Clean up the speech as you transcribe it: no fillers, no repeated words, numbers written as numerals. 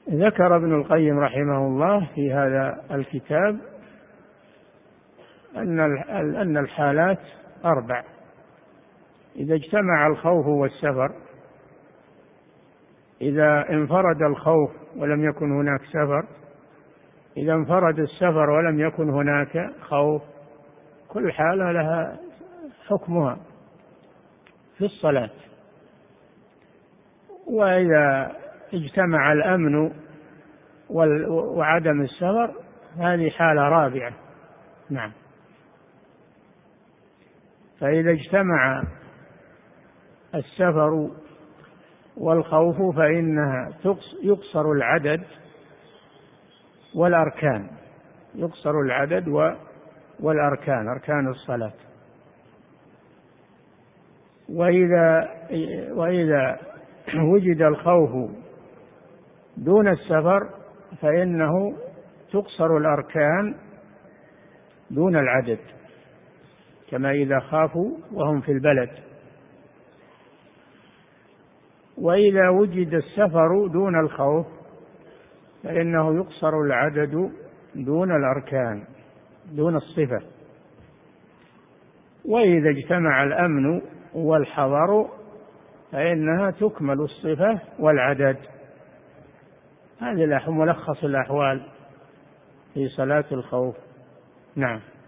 ذكر ابن القيم رحمه الله في هذا الكتاب أن الحالات 4: إذا اجتمع الخوف والسفر، إذا انفرد الخوف ولم يكن هناك سفر، إذا انفرد السفر ولم يكن هناك خوف، كل حالة لها حكمها في الصلاة. وإذا اجتمع الأمن وعدم السفر، هذه حالة رابعة. نعم. فإذا اجتمع السفر والخوف فإنها يقصر العدد والأركان، يقصر العدد والأركان، أركان الصلاة. وإذا وجد الخوف دون السفر فإنه تقصر الأركان دون العدد، كما إذا خافوا وهم في البلد. وإذا وجد السفر دون الخوف فإنه يقصر العدد دون الأركان، دون الصفة. وإذا اجتمع الأمن والحضر فإنها تكمل الصفة والعدد. هذه ملخص الأحوال في صلاة الخوف. نعم.